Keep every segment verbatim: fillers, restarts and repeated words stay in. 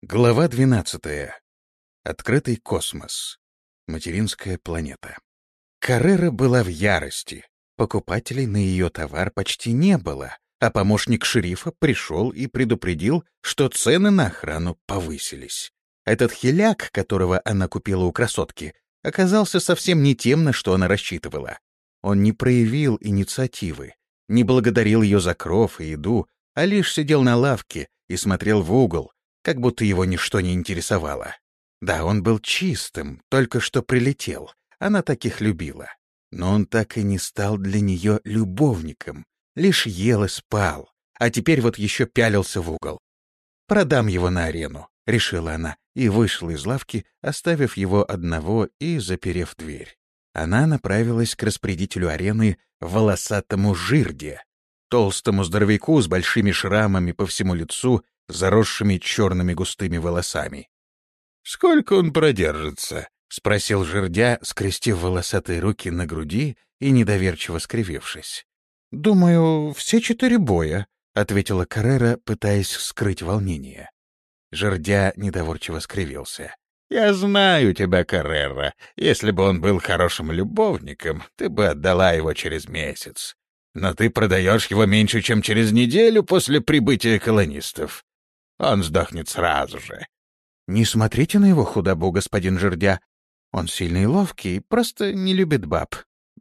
Глава двенадцатая. Открытый космос. Материнская планета. Каррера была в ярости. Покупателей на ее товар почти не было, а помощник шерифа пришел и предупредил, что цены на охрану повысились. Этот хиляк, которого она купила у красотки, оказался совсем не тем, на что она рассчитывала. Он не проявил инициативы, не благодарил ее за кров и еду, а лишь сидел на лавке и смотрел в угол, как будто его ничто не интересовало. Да, он был чистым, только что прилетел, она таких любила. Но он так и не стал для нее любовником, лишь ел и спал, а теперь вот еще пялился в угол. «Продам его на арену», — решила она, и вышла из лавки, оставив его одного и заперев дверь. Она направилась к распорядителю арены, волосатому жирде, толстому здоровяку с большими шрамами по всему лицу, заросшими черными густыми волосами. «Сколько он продержится?» — спросил жердя, скрестив волосатые руки на груди и недоверчиво скривившись. «Думаю, все четыре боя», — ответила Каррера, пытаясь скрыть волнение. Жердя недоверчиво скривился. «Я знаю тебя, Каррера. Если бы он был хорошим любовником, ты бы отдала его через месяц. Но ты продаешь его меньше, чем через неделю после прибытия колонистов. Он сдохнет сразу же». «Не смотрите на его худобу, господин жердя. Он сильный и ловкий, просто не любит баб».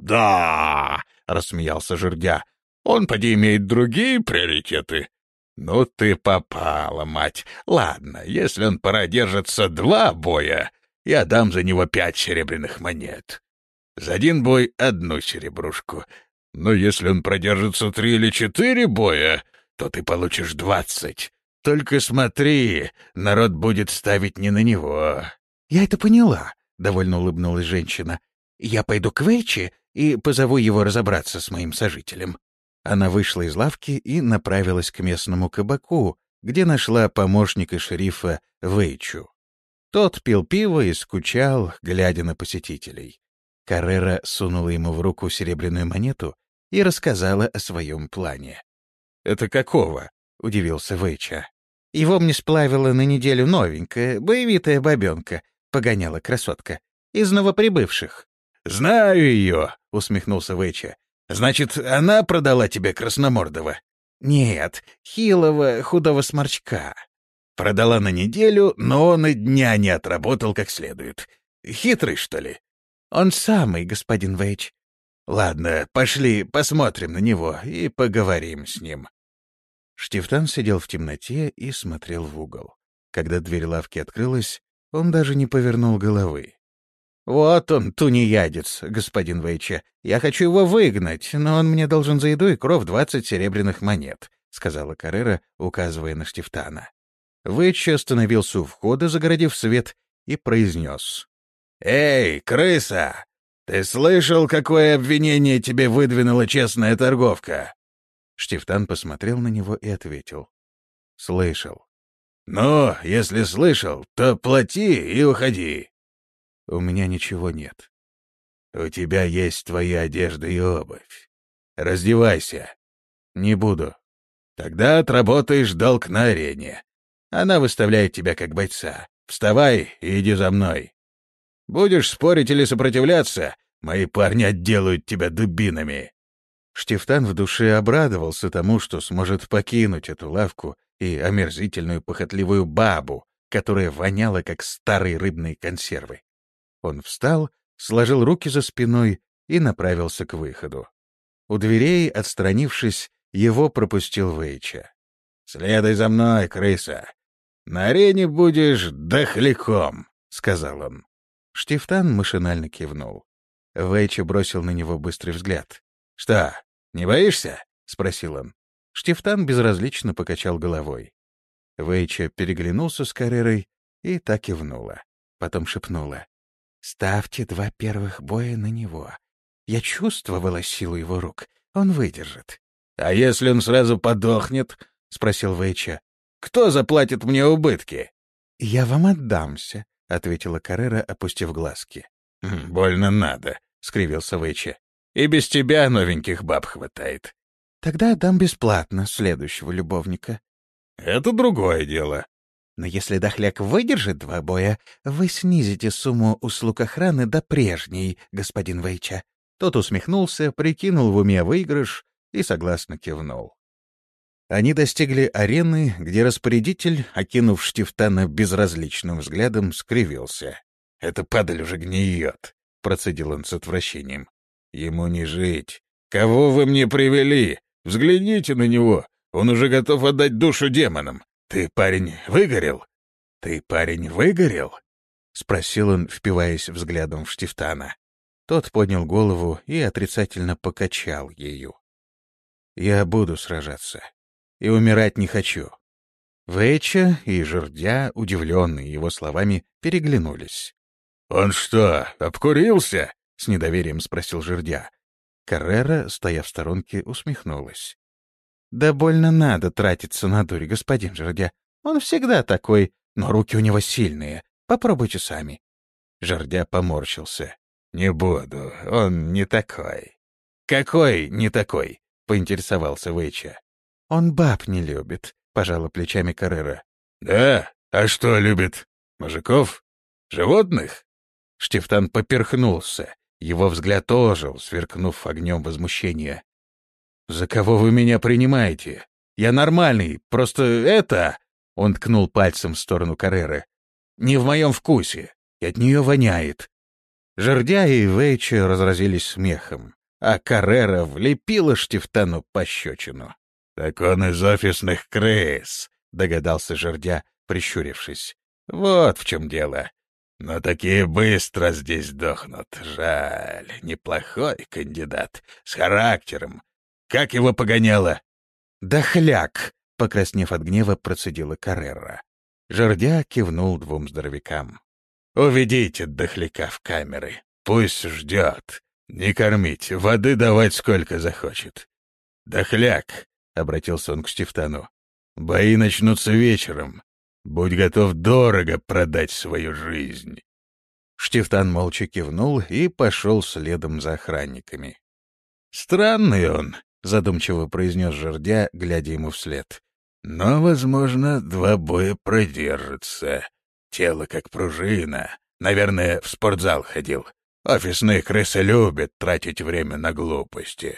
«Да!» — рассмеялся жердя. «Он, поди, имеет другие приоритеты». «Ну ты попала, мать. Ладно, если он продержится два боя, я дам за него пять серебряных монет. За один бой — одну серебрушку. Но если он продержится три или четыре боя, то ты получишь двадцать. Только смотри, народ будет ставить не на него». «Я это поняла», — довольно улыбнулась женщина. «Я пойду к Вейче и позову его разобраться с моим сожителем». Она вышла из лавки и направилась к местному кабаку, где нашла помощника шерифа Вейчу. Тот пил пиво и скучал, глядя на посетителей. Каррера сунула ему в руку серебряную монету и рассказала о своем плане. «Это какого?» — удивился Вейча. «Его мне сплавила на неделю новенькая, боевитая бабенка», — погоняла красотка. «Из новоприбывших». «Знаю ее», — усмехнулся Вейча. «Значит, она продала тебе Красномордова?» «Нет, хилого, худого сморчка». «Продала на неделю, но он и дня не отработал как следует. Хитрый, что ли?» «Он самый, господин Вейч». «Ладно, пошли посмотрим на него и поговорим с ним». Штифтан сидел в темноте и смотрел в угол. Когда дверь лавки открылась, он даже не повернул головы. «Вот он, тунеядец, господин Вейча. Я хочу его выгнать, но он мне должен за еду и кров двадцать серебряных монет», — сказала Каррера, указывая на Штифтана. Вейча остановился у входа, загородив свет, и произнес. «Эй, крыса! Ты слышал, какое обвинение тебе выдвинула честная торговка?» Штифтан посмотрел на него и ответил. «Слышал». «Ну, если слышал, то плати и уходи». «У меня ничего нет». «У тебя есть твоя одежда и обувь. Раздевайся». «Не буду». «Тогда отработаешь долг на арене. Она выставляет тебя как бойца. Вставай и иди за мной. Будешь спорить или сопротивляться, мои парни отделают тебя дубинами». Штифтан в душе обрадовался тому, что сможет покинуть эту лавку и омерзительную похотливую бабу, которая воняла, как старые рыбные консервы. Он встал, сложил руки за спиной и направился к выходу. У дверей, отстранившись, его пропустил Вейча. «Следуй за мной, крыса. На арене будешь дохляком», — сказал он. Штифтан машинально кивнул. Вейча бросил на него быстрый взгляд. «Что, не боишься?» — спросил он. Штифтан безразлично покачал головой. Вейча переглянулся с Каррерой и так кивнула. Потом шепнула. «Ставьте два первых боя на него. Я чувствовала силу его рук. Он выдержит». «А если он сразу подохнет?» — спросил Вейча. «Кто заплатит мне убытки?» «Я вам отдамся», — ответила Каррера, опустив глазки. «Больно надо», — скривился Вейча. «И без тебя новеньких баб хватает». «Тогда отдам бесплатно следующего любовника». «Это другое дело». Но если дохляк выдержит два боя, вы снизите сумму услуг охраны до прежней, господин Вейча». Тот усмехнулся, прикинул в уме выигрыш и согласно кивнул. Они достигли арены, где распорядитель, окинув Штифтана безразличным взглядом, скривился. «Эта падаль уже гниет», — процедил он с отвращением. «Ему не жить. Кого вы мне привели? Взгляните на него. Он уже готов отдать душу демонам. Ты, парень, выгорел? Ты, парень, выгорел?» — спросил он, впиваясь взглядом в Штифтана. Тот поднял голову и отрицательно покачал ею. «Я буду сражаться. И умирать не хочу». Вейча и жердя, удивленные его словами, переглянулись. «Он что, обкурился?» — с недоверием спросил жердя. Каррера, стоя в сторонке, усмехнулась. «Да больно надо тратиться на дурь, господин жердя. Он всегда такой, но руки у него сильные. Попробуйте сами». Жердя поморщился. «Не буду, он не такой». «Какой не такой?» — поинтересовался Вейча. «Он баб не любит», — пожала плечами Каррера. «Да? А что любит? Мужиков? Животных?» Штифтан поперхнулся. Его взгляд ожил, сверкнув огнем возмущения. «За кого вы меня принимаете? Я нормальный, просто это...» Он ткнул пальцем в сторону Карреры. «Не в моем вкусе, и от нее воняет». Жердя и Вейча разразились смехом, а Каррера влепила Штифтану пощечину. «Так он из офисных крыс», — догадался жердя, прищурившись. «Вот в чем дело. Но такие быстро здесь дохнут. Жаль, неплохой кандидат, с характером. Как его погоняло?» «Дохляк», — покраснев от гнева, процедила Каррера. Жердя кивнул двум здоровякам. «Уведите дохляка в камеры. Пусть ждет. Не кормить, воды давать сколько захочет. Дохляк», — обратился он к Штифтану, — «бои начнутся вечером. Будь готов дорого продать свою жизнь». Штифтан молча кивнул и пошел следом за охранниками. «Странный он», — задумчиво произнес жердя, глядя ему вслед. «Но, возможно, два боя продержится. Тело как пружина. Наверное, в спортзал ходил. Офисные крысы любят тратить время на глупости.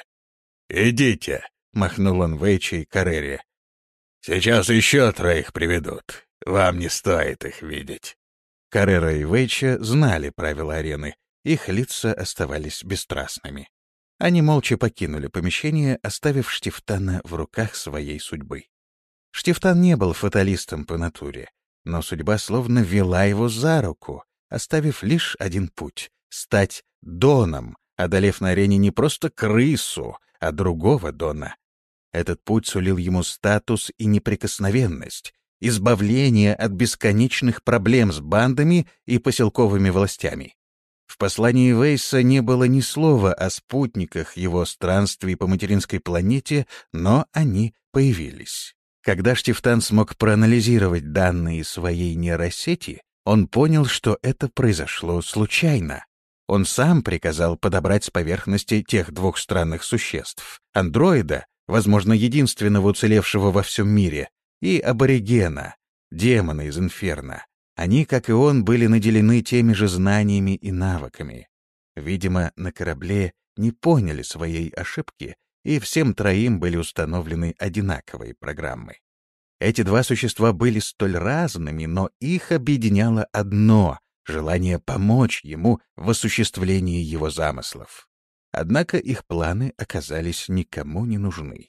Идите», — махнул он Вейче и Каррере. «Сейчас еще троих приведут. Вам не стоит их видеть». Каррера и Вейча знали правила арены. Их лица оставались бесстрастными. Они молча покинули помещение, оставив Штифтана в руках своей судьбы. Штифтан не был фаталистом по натуре, но судьба словно вела его за руку, оставив лишь один путь — стать Доном, одолев на арене не просто крысу, а другого Дона. Этот путь сулил ему статус и неприкосновенность, избавление от бесконечных проблем с бандами и поселковыми властями. В послании Вейса не было ни слова о спутниках его странствий по материнской планете, но они появились. Когда Штифтан смог проанализировать данные своей нейросети, он понял, что это произошло случайно. Он сам приказал подобрать с поверхности тех двух странных существ — андроида, возможно, единственного уцелевшего во всем мире, и аборигена, демона из Инферно. Они, как и он, были наделены теми же знаниями и навыками. Видимо, на корабле не поняли своей ошибки, и всем троим были установлены одинаковые программы. Эти два существа были столь разными, но их объединяло одно — желание помочь ему в осуществлении его замыслов. Однако их планы оказались никому не нужны.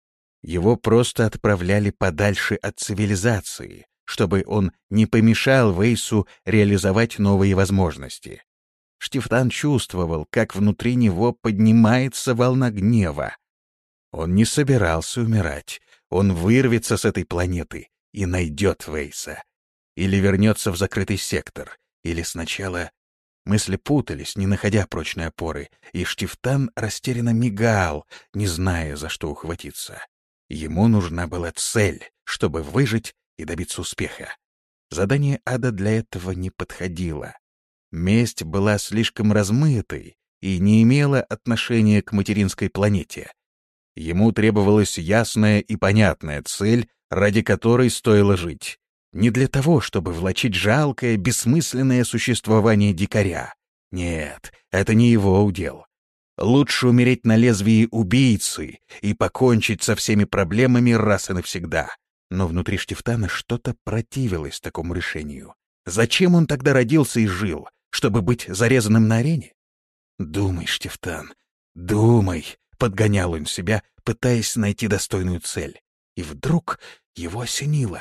Его просто отправляли подальше от цивилизации, чтобы он не помешал Вейсу реализовать новые возможности. Штифтан чувствовал, как внутри него поднимается волна гнева. Он не собирался умирать. Он вырвется с этой планеты и найдет Вейса. Или вернется в закрытый сектор, или сначала... Мысли путались, не находя прочной опоры, и Штифтан растерянно мигал, не зная, за что ухватиться. Ему нужна была цель, чтобы выжить и добиться успеха. Задание ада для этого не подходило. Месть была слишком размытой и не имела отношения к материнской планете. Ему требовалась ясная и понятная цель, ради которой стоило жить. Не для того, чтобы влачить жалкое, бессмысленное существование дикаря. Нет, это не его удел. Лучше умереть на лезвии убийцы и покончить со всеми проблемами раз и навсегда. Но внутри Штифтана что-то противилось такому решению. Зачем он тогда родился и жил? Чтобы быть зарезанным на арене? «Думай, Штифтан, думай», — подгонял он себя, пытаясь найти достойную цель. И вдруг его осенило.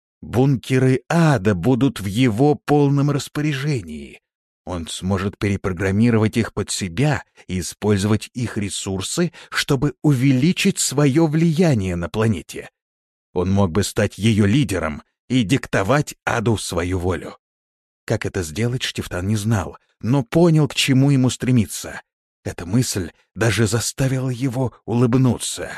Бункеры ада будут в его полном распоряжении. Он сможет перепрограммировать их под себя и использовать их ресурсы, чтобы увеличить свое влияние на планете. Он мог бы стать ее лидером и диктовать аду свою волю. Как это сделать, Штифтан не знал, но понял, к чему ему стремиться. Эта мысль даже заставила его улыбнуться.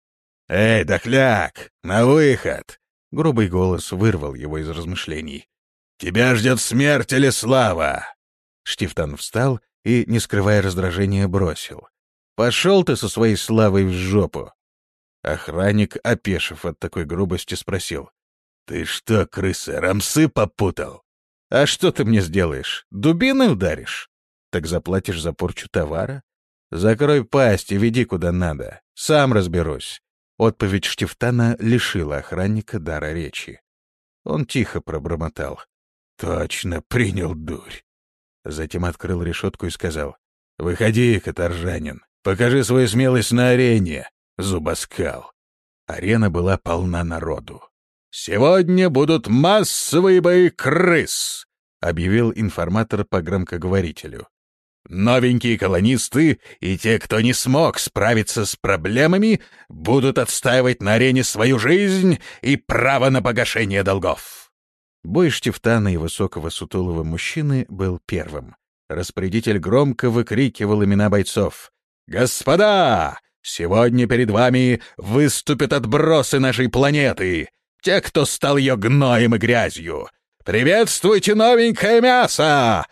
«Эй, дохляк, на выход!» Грубый голос вырвал его из размышлений. «Тебя ждет смерть или слава!» Штифтан встал и, не скрывая раздражения, бросил: «Пошел ты со своей славой в жопу!» Охранник, опешив от такой грубости, спросил: «Ты что, крыса, рамсы попутал?» «А что ты мне сделаешь? Дубиной ударишь? Так заплатишь за порчу товара? Закрой пасть и веди куда надо. Сам разберусь». Отповедь Штифтана лишила охранника дара речи. Он тихо пробормотал: «Точно принял дурь». Затем открыл решетку и сказал: «Выходи, каторжанин, покажи свою смелость на арене, зубоскал». Арена была полна народу. «Сегодня будут массовые бои крыс», — объявил информатор по громкоговорителю. «Новенькие колонисты и те, кто не смог справиться с проблемами, будут отстаивать на арене свою жизнь и право на погашение долгов». Бой Штифтана и высокого сутулого мужчины был первым. Распорядитель громко выкрикивал имена бойцов. «Господа, сегодня перед вами выступят отбросы нашей планеты, те, кто стал ее гноем и грязью. Приветствуйте новенькое мясо!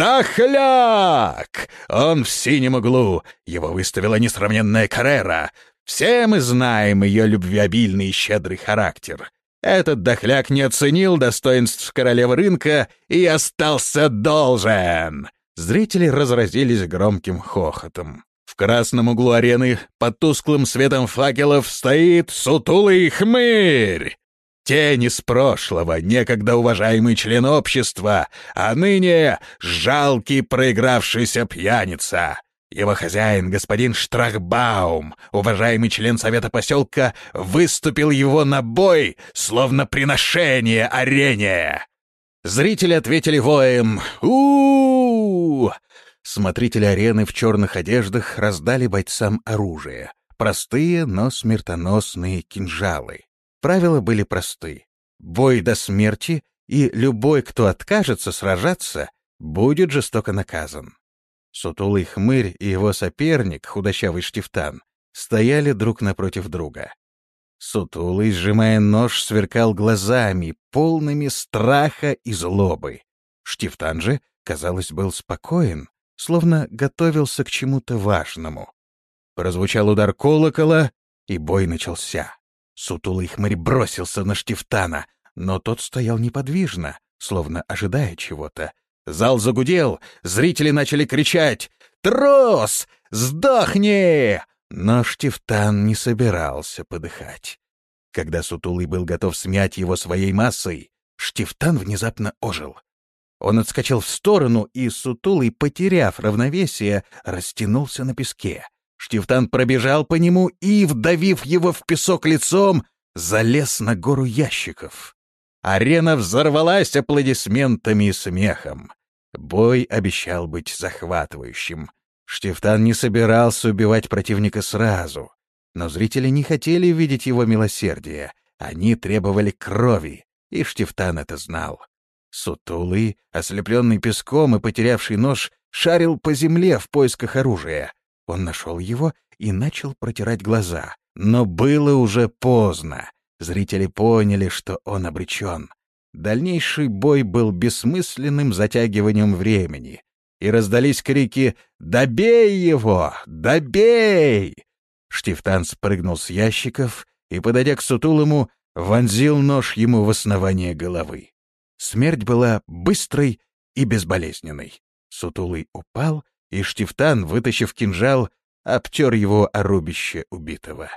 Дохляк! Он в синем углу. Его выставила несравненная Каррера. Все мы знаем ее любвеобильный и щедрый характер. Этот дохляк не оценил достоинств королевы рынка и остался должен». Зрители разразились громким хохотом. В красном углу арены под тусклым светом факелов стоит сутулый хмырь. Тень из прошлого, некогда уважаемый член общества, а ныне жалкий проигравшийся пьяница. Его хозяин, господин Штрахбаум, уважаемый член совета поселка, выступил его на бой, словно приношение арене. Зрители ответили воем у-у-у. Смотрители арены в черных одеждах раздали бойцам оружие. Простые, но смертоносные кинжалы. Правила были просты. Бой до смерти, и любой, кто откажется сражаться, будет жестоко наказан. Сутулый хмырь и его соперник, худощавый Штифтан, стояли друг напротив друга. Сутулый, сжимая нож, сверкал глазами, полными страха и злобы. Штифтан же, казалось, был спокоен, словно готовился к чему-то важному. Прозвучал удар колокола, и бой начался. Сутулый хмырь бросился на Штифтана, но тот стоял неподвижно, словно ожидая чего-то. Зал загудел, зрители начали кричать: «Трус! Сдохни!» Но Штифтан не собирался подыхать. Когда Сутулый был готов смять его своей массой, Штифтан внезапно ожил. Он отскочил в сторону, и Сутулый, потеряв равновесие, растянулся на песке. Штифтан пробежал по нему и, вдавив его в песок лицом, залез на гору ящиков. Арена взорвалась аплодисментами и смехом. Бой обещал быть захватывающим. Штифтан не собирался убивать противника сразу, но зрители не хотели видеть его милосердия. Они требовали крови, и Штифтан это знал. Сутулый, ослепленный песком и потерявший нож, шарил по земле в поисках оружия. Он нашел его и начал протирать глаза. Но было уже поздно. Зрители поняли, что он обречен. Дальнейший бой был бессмысленным затягиванием времени. И раздались крики «Добей его! Добей!». Штифтан спрыгнул с ящиков и, подойдя к Сутулому, вонзил нож ему в основание головы. Смерть была быстрой и безболезненной. Сутулый упал, и Штифтан, вытащив кинжал, обтер его о рубище убитого.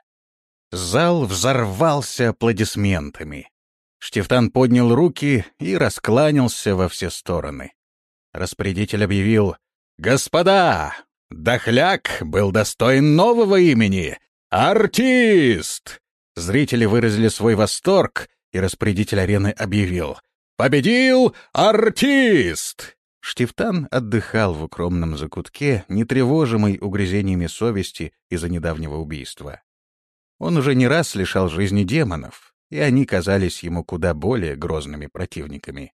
Зал взорвался аплодисментами. Штифтан поднял руки и раскланялся во все стороны. Распорядитель объявил: «Господа, Дохляк был достоин нового имени — Артист!» Зрители выразили свой восторг, и распорядитель арены объявил: «Победил Артист!» Штифтан отдыхал в укромном закутке, не тревожимый угрызениями совести из-за недавнего убийства. Он уже не раз лишал жизни демонов, и они казались ему куда более грозными противниками.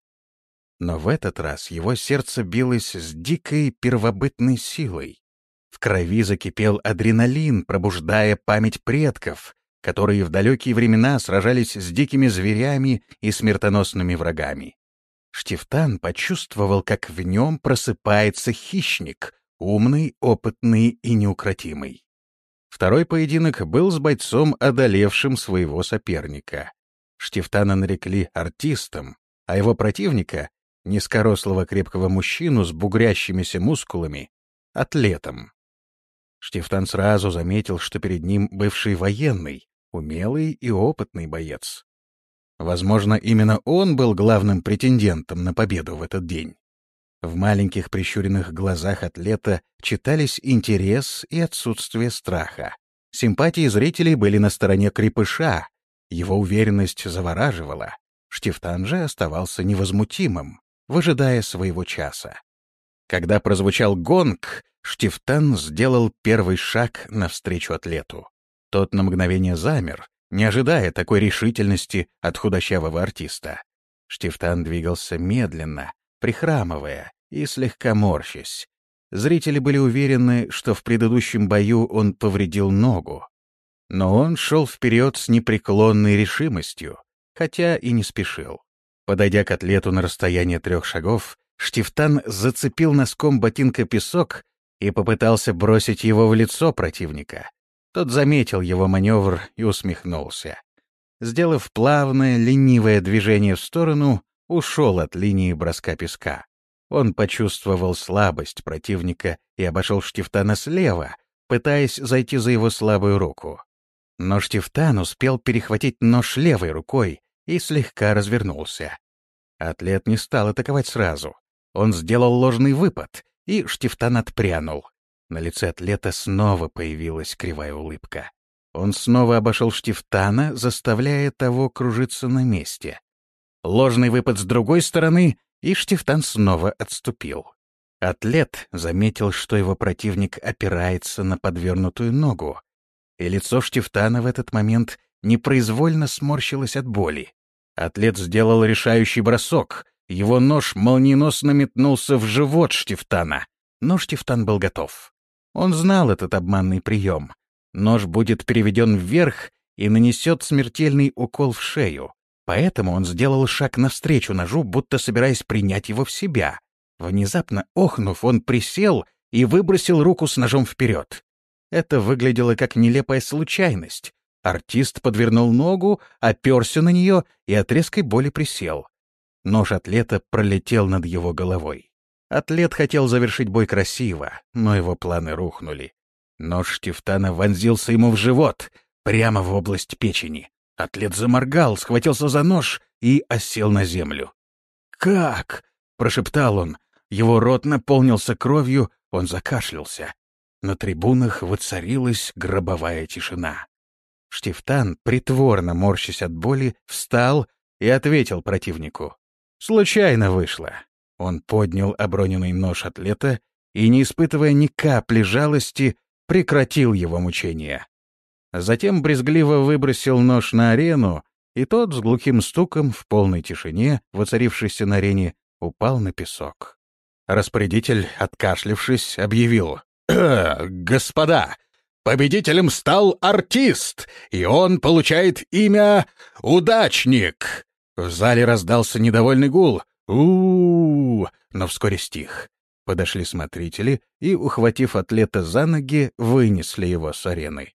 Но в этот раз его сердце билось с дикой первобытной силой. В крови закипел адреналин, пробуждая память предков, которые в далекие времена сражались с дикими зверями и смертоносными врагами. Штифтан почувствовал, как в нем просыпается хищник, умный, опытный и неукротимый. Второй поединок был с бойцом, одолевшим своего соперника. Штифтана нарекли артистом, а его противника, низкорослого крепкого мужчину с бугрящимися мускулами, атлетом. Штифтан сразу заметил, что перед ним бывший военный, умелый и опытный боец. Возможно, именно он был главным претендентом на победу в этот день. В маленьких прищуренных глазах атлета читались интерес и отсутствие страха. Симпатии зрителей были на стороне крепыша, его уверенность завораживала. Штифтан же оставался невозмутимым, выжидая своего часа. Когда прозвучал гонг, Штифтан сделал первый шаг навстречу атлету. Тот на мгновение замер, не ожидая такой решительности от худощавого артиста. Штифтан двигался медленно, прихрамывая и слегка морщась. Зрители были уверены, что в предыдущем бою он повредил ногу. Но он шел вперед с непреклонной решимостью, хотя и не спешил. Подойдя к атлету на расстояние трех шагов, Штифтан зацепил носком ботинка песок и попытался бросить его в лицо противника. Тот заметил его маневр и усмехнулся. Сделав плавное, ленивое движение в сторону, ушел от линии броска песка. Он почувствовал слабость противника и обошел Штифтана слева, пытаясь зайти за его слабую руку. Но Штифтан успел перехватить нож левой рукой и слегка развернулся. Атлет не стал атаковать сразу. Он сделал ложный выпад, и Штифтан отпрянул. На лице атлета снова появилась кривая улыбка. Он снова обошел Штифтана, заставляя того кружиться на месте. Ложный выпад с другой стороны, и Штифтан снова отступил. Атлет заметил, что его противник опирается на подвернутую ногу, и лицо Штифтана в этот момент непроизвольно сморщилось от боли. Атлет сделал решающий бросок. Его нож молниеносно метнулся в живот Штифтана, но Штифтан был готов. Он знал этот обманный прием. Нож будет переведен вверх и нанесет смертельный укол в шею. Поэтому он сделал шаг навстречу ножу, будто собираясь принять его в себя. Внезапно охнув, он присел и выбросил руку с ножом вперед. Это выглядело как нелепая случайность. Артист подвернул ногу, оперся на нее и от резкой боли присел. Нож атлета пролетел над его головой. Атлет хотел завершить бой красиво, но его планы рухнули. Нож Штифтана вонзился ему в живот, прямо в область печени. Атлет заморгал, схватился за нож и осел на землю. «Как?» — прошептал он. Его рот наполнился кровью, он закашлялся. На трибунах воцарилась гробовая тишина. Штифтан, притворно морщась от боли, встал и ответил противнику. «Случайно вышло». Он поднял оброненный нож атлета и, не испытывая ни капли жалости, прекратил его мучения. Затем брезгливо выбросил нож на арену, и тот с глухим стуком в полной тишине, воцарившейся на арене, упал на песок. Распорядитель, откашлявшись, объявил: «Господа, победителем стал артист, и он получает имя Удачник!» В зале раздался недовольный гул. у-у-у, но вскоре стих. Подошли смотрители и, ухватив атлета за ноги, вынесли его с арены.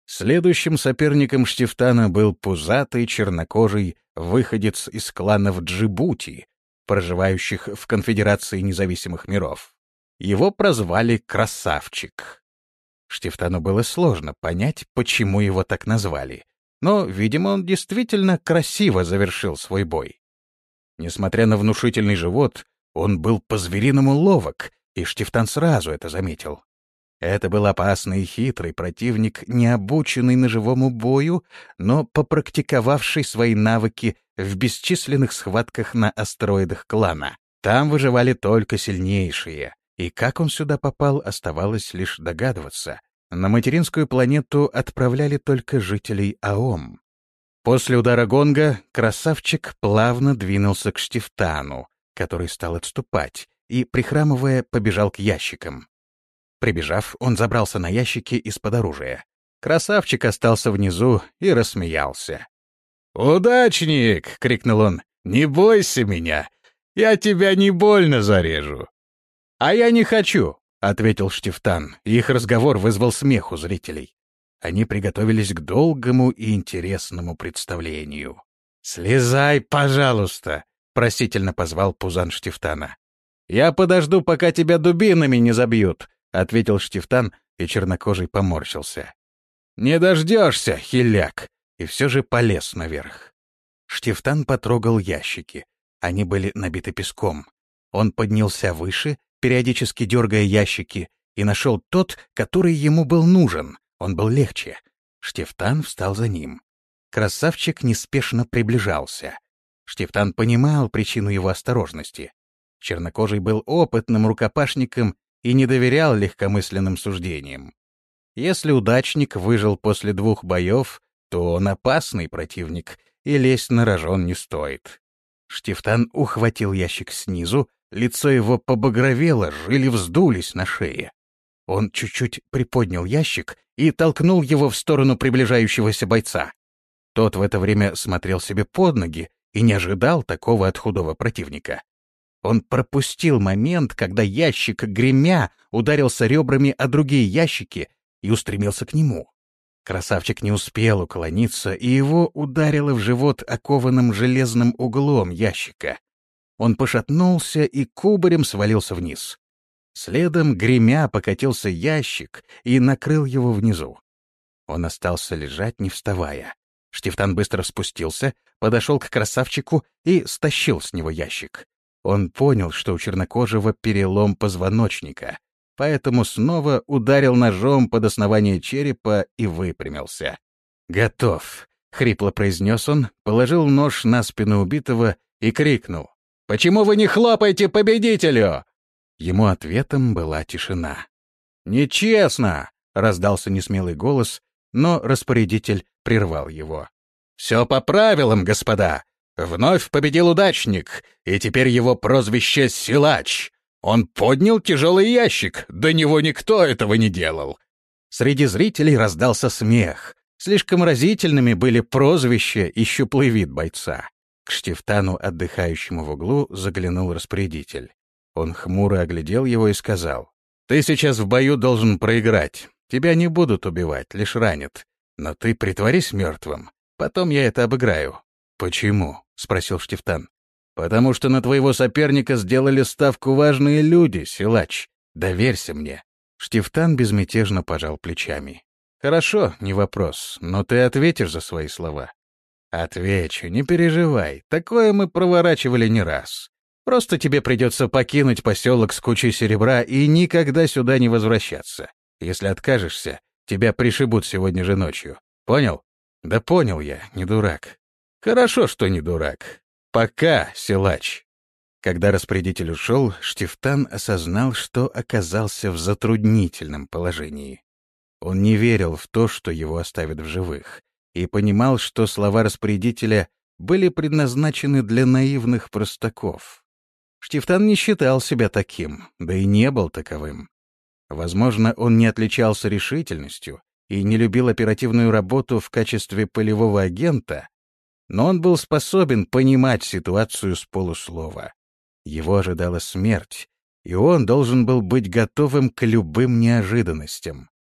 Следующим соперником Штифтана был пузатый чернокожий выходец из кланов Джибути, проживающих в Конфедерации независимых миров. Его прозвали Красавчик. Штифтану было сложно понять, почему его так назвали, но, видимо, он действительно красиво завершил свой бой. Несмотря на внушительный живот, он был по-звериному ловок, и Штифтан сразу это заметил. Это был опасный и хитрый противник, не обученный ножевому бою, но попрактиковавший свои навыки в бесчисленных схватках на астероидах клана. Там выживали только сильнейшие, и как он сюда попал, оставалось лишь догадываться. На материнскую планету отправляли только жителей Аом. После удара гонга Красавчик плавно двинулся к Штифтану, который стал отступать, и, прихрамывая, побежал к ящикам. Прибежав, он забрался на ящики из-под оружия. Красавчик остался внизу и рассмеялся. «Удачник!» — крикнул он. «Не бойся меня! Я тебя не больно зарежу!» «А я не хочу!» — ответил Штифтан, и их разговор вызвал смех у зрителей. Они приготовились к долгому и интересному представлению. «Слезай, пожалуйста!» — просительно позвал Пузан Штифтана. «Я подожду, пока тебя дубинами не забьют!» — ответил Штифтан, и чернокожий поморщился. «Не дождешься, хиляк!» И все же полез наверх. Штифтан потрогал ящики. Они были набиты песком. Он поднялся выше, периодически дергая ящики, и нашел тот, который ему был нужен. Он был легче. Штифтан встал за ним. Красавчик неспешно приближался. Штифтан понимал причину его осторожности. Чернокожий был опытным рукопашником и не доверял легкомысленным суждениям. Если удачник выжил после двух боев, то он опасный противник, и лезть на рожон не стоит. Штифтан ухватил ящик снизу, лицо его побагровело, жили вздулись на шее. Он чуть-чуть приподнял ящик и толкнул его в сторону приближающегося бойца. Тот в это время смотрел себе под ноги и не ожидал такого от худого противника. Он пропустил момент, когда ящик, гремя, ударился ребрами о другие ящики и устремился к нему. Красавчик не успел уклониться, и его ударило в живот окованным железным углом ящика. Он пошатнулся и кубарем свалился вниз. Следом, гремя, покатился ящик и накрыл его внизу. Он остался лежать, не вставая. Штифтан быстро спустился, подошел к красавчику и стащил с него ящик. Он понял, что у чернокожего перелом позвоночника, поэтому снова ударил ножом под основание черепа и выпрямился. «Готов», — хрипло произнес он, положил нож на спину убитого и крикнул: «Почему вы не хлопаете победителю?» Ему ответом была тишина. «Нечестно!» — раздался несмелый голос, но распорядитель прервал его. «Все по правилам, господа! Вновь победил удачник, и теперь его прозвище Силач. Он поднял тяжелый ящик, до него никто этого не делал». Среди зрителей раздался смех. Слишком разительными были прозвища и щуплый вид бойца. К Штифтану, отдыхающему в углу, заглянул распорядитель. Он хмуро оглядел его и сказал: «Ты сейчас в бою должен проиграть. Тебя не будут убивать, лишь ранят. Но ты притворись мертвым. Потом я это обыграю». «Почему?» — спросил Штифтан. «Потому что на твоего соперника сделали ставку важные люди, Силач. Доверься мне». Штифтан безмятежно пожал плечами. «Хорошо, не вопрос, но ты ответишь за свои слова». «Отвечу, не переживай. Такое мы проворачивали не раз. Просто тебе придется покинуть поселок с кучей серебра и никогда сюда не возвращаться. Если откажешься, тебя пришибут сегодня же ночью. Понял?» «Да понял я, не дурак». «Хорошо, что не дурак. Пока, Силач». Когда распорядитель ушел, Штифтан осознал, что оказался в затруднительном положении. Он не верил в то, что его оставят в живых, и понимал, что слова распорядителя были предназначены для наивных простаков. Штифтан не считал себя таким, да и не был таковым. Возможно, он не отличался решительностью и не любил оперативную работу в качестве полевого агента, но он был способен понимать ситуацию с полуслова. Его ожидала смерть, и он должен был быть готовым к любым неожиданностям.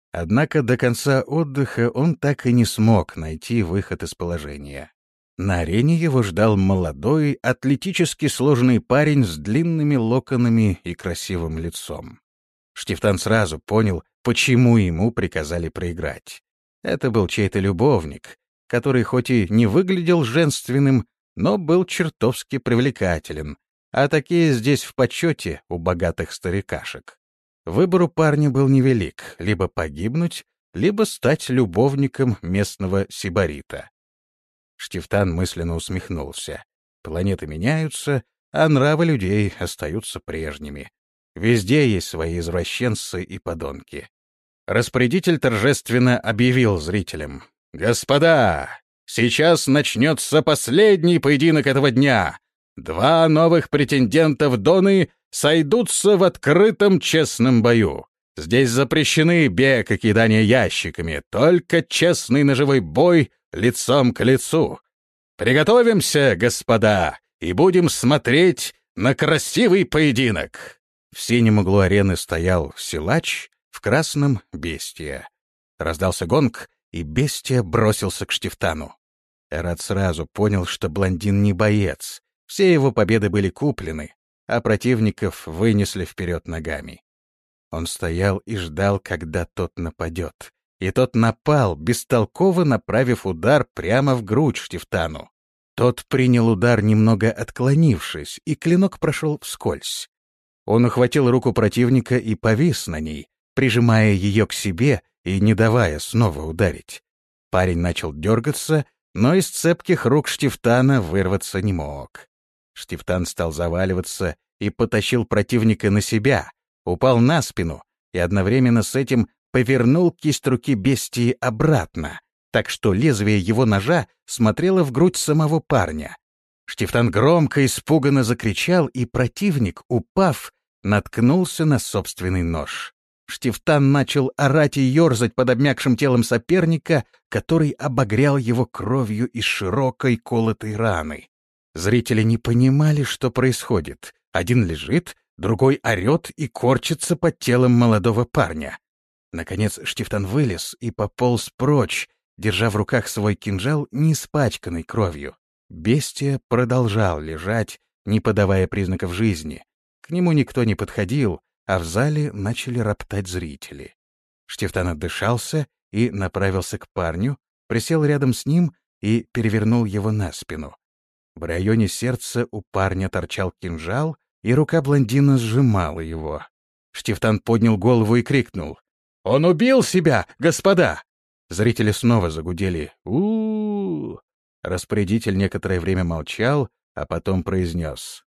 Однако до конца отдыха он так и не смог найти выход из положения. На арене его ждал молодой, атлетически сложный парень с длинными локонами и красивым лицом. Штифтан сразу понял, почему ему приказали проиграть. Это был чей-то любовник, который хоть и не выглядел женственным, но был чертовски привлекателен, а такие здесь в почете у богатых старикашек. Выбор у парня был невелик — либо погибнуть, либо стать любовником местного сибарита. Штифтан мысленно усмехнулся. Планеты меняются, а нравы людей остаются прежними. Везде есть свои извращенцы и подонки. Распорядитель торжественно объявил зрителям: «Господа, сейчас начнется последний поединок этого дня. Два новых претендента в Доны сойдутся в открытом честном бою. Здесь запрещены бег и кидание ящиками, только честный ножевой бой лицом к лицу. Приготовимся, господа, и будем смотреть на красивый поединок». В синем углу арены стоял силач, в красном — бестия. Раздался гонг, и бестия бросился к Штифтану. Эрат сразу понял, что блондин не боец. Все его победы были куплены, а противников вынесли вперед ногами. Он стоял и ждал, когда тот нападет. И тот напал, бестолково направив удар прямо в грудь Штифтану. Тот принял удар, немного отклонившись, и клинок прошел вскользь. Он ухватил руку противника и повис на ней, прижимая ее к себе и не давая снова ударить. Парень начал дергаться, но из цепких рук Штифтана вырваться не мог. Штифтан стал заваливаться и потащил противника на себя, упал на спину и одновременно с этим повернул кисть руки бестии обратно, так что лезвие его ножа смотрело в грудь самого парня. Штифтан громко, испуганно закричал, и противник, упав, наткнулся на собственный нож. Штифтан начал орать и ерзать под обмякшим телом соперника, который обогрял его кровью из широкой колотой раны. Зрители не понимали, что происходит. Один лежит, другой орет и корчится под телом молодого парня. Наконец Штифтан вылез и пополз прочь, держа в руках свой кинжал, не испачканный кровью. Бестия продолжал лежать, не подавая признаков жизни. К нему никто не подходил, а в зале начали роптать зрители. Штифтан отдышался и направился к парню, присел рядом с ним и перевернул его на спину. В районе сердца у парня торчал кинжал, и рука блондина сжимала его. Штифтан поднял голову и крикнул: «Он убил себя, господа!» Зрители снова загудели: «У-у-у!» Распорядитель некоторое время молчал, а потом произнес: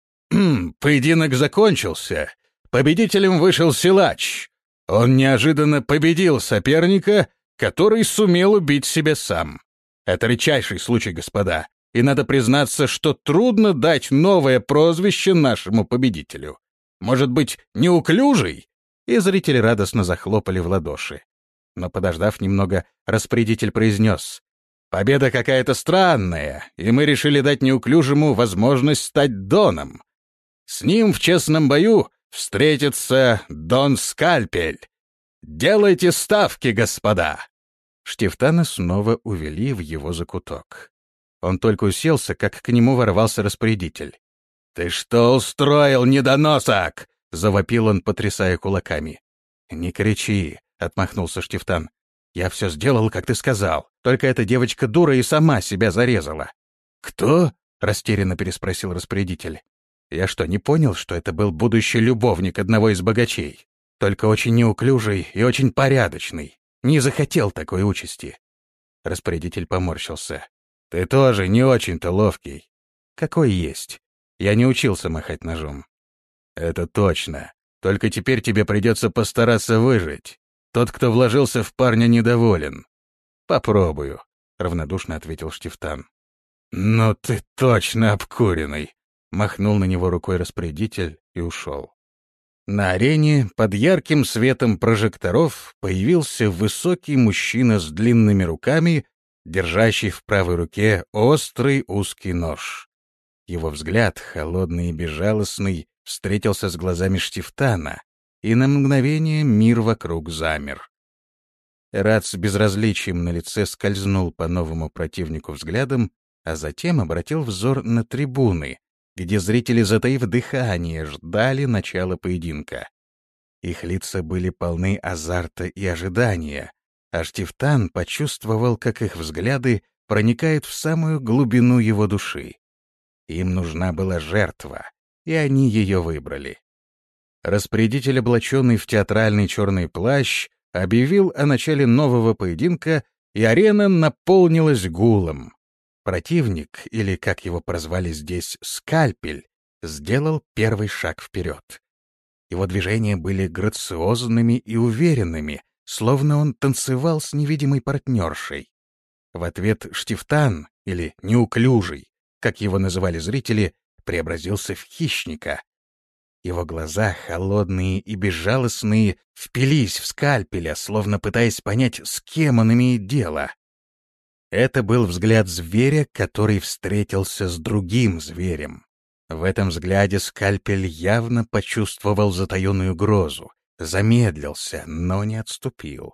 «Поединок закончился. Победителем вышел силач. Он неожиданно победил соперника, который сумел убить себя сам. Это редчайший случай, господа, и надо признаться, что трудно дать новое прозвище нашему победителю. Может быть, неуклюжий?» И зрители радостно захлопали в ладоши. Но, подождав немного, распорядитель произнес: «Победа какая-то странная, и мы решили дать неуклюжему возможность стать доном. С ним в честном бою встретится Дон Скальпель. Делайте ставки, господа!» Штифтана снова увели в его закуток. Он только уселся, как к нему ворвался распорядитель. «Ты что устроил, недоносок?» — завопил он, потрясая кулаками. «Не кричи», — отмахнулся Штифтан. «Я все сделал, как ты сказал. Только эта девочка дура и сама себя зарезала». «Кто?» — растерянно переспросил распорядитель. «Я что, не понял, что это был будущий любовник одного из богачей? Только очень неуклюжий и очень порядочный. Не захотел такой участи». Распорядитель поморщился. «Ты тоже не очень-то ловкий». «Какой есть. Я не учился махать ножом». «Это точно. Только теперь тебе придется постараться выжить. Тот, кто вложился в парня, недоволен». «Попробую», — равнодушно ответил Штифтан. «Ну ты точно обкуренный», — махнул на него рукой распорядитель и ушел. На арене под ярким светом прожекторов появился высокий мужчина с длинными руками, держащий в правой руке острый узкий нож. Его взгляд, холодный и безжалостный, встретился с глазами Штифтана, и на мгновение мир вокруг замер. Эрат с безразличием на лице скользнул по новому противнику взглядом, а затем обратил взор на трибуны, где зрители, затаив дыхание, ждали начала поединка. Их лица были полны азарта и ожидания, а Штифтан почувствовал, как их взгляды проникают в самую глубину его души. Им нужна была жертва, и они ее выбрали. Распорядитель, облаченный в театральный черный плащ, объявил о начале нового поединка, и арена наполнилась гулом. Противник, или, как его прозвали здесь, скальпель, сделал первый шаг вперед. Его движения были грациозными и уверенными, словно он танцевал с невидимой партнершей. В ответ Штифтан, или неуклюжий, как его называли зрители, преобразился в хищника. Его глаза, холодные и безжалостные, впились в скальпеля, словно пытаясь понять, с кем он имеет дело. Это был взгляд зверя, который встретился с другим зверем. В этом взгляде скальпель явно почувствовал затаенную угрозу, замедлился, но не отступил.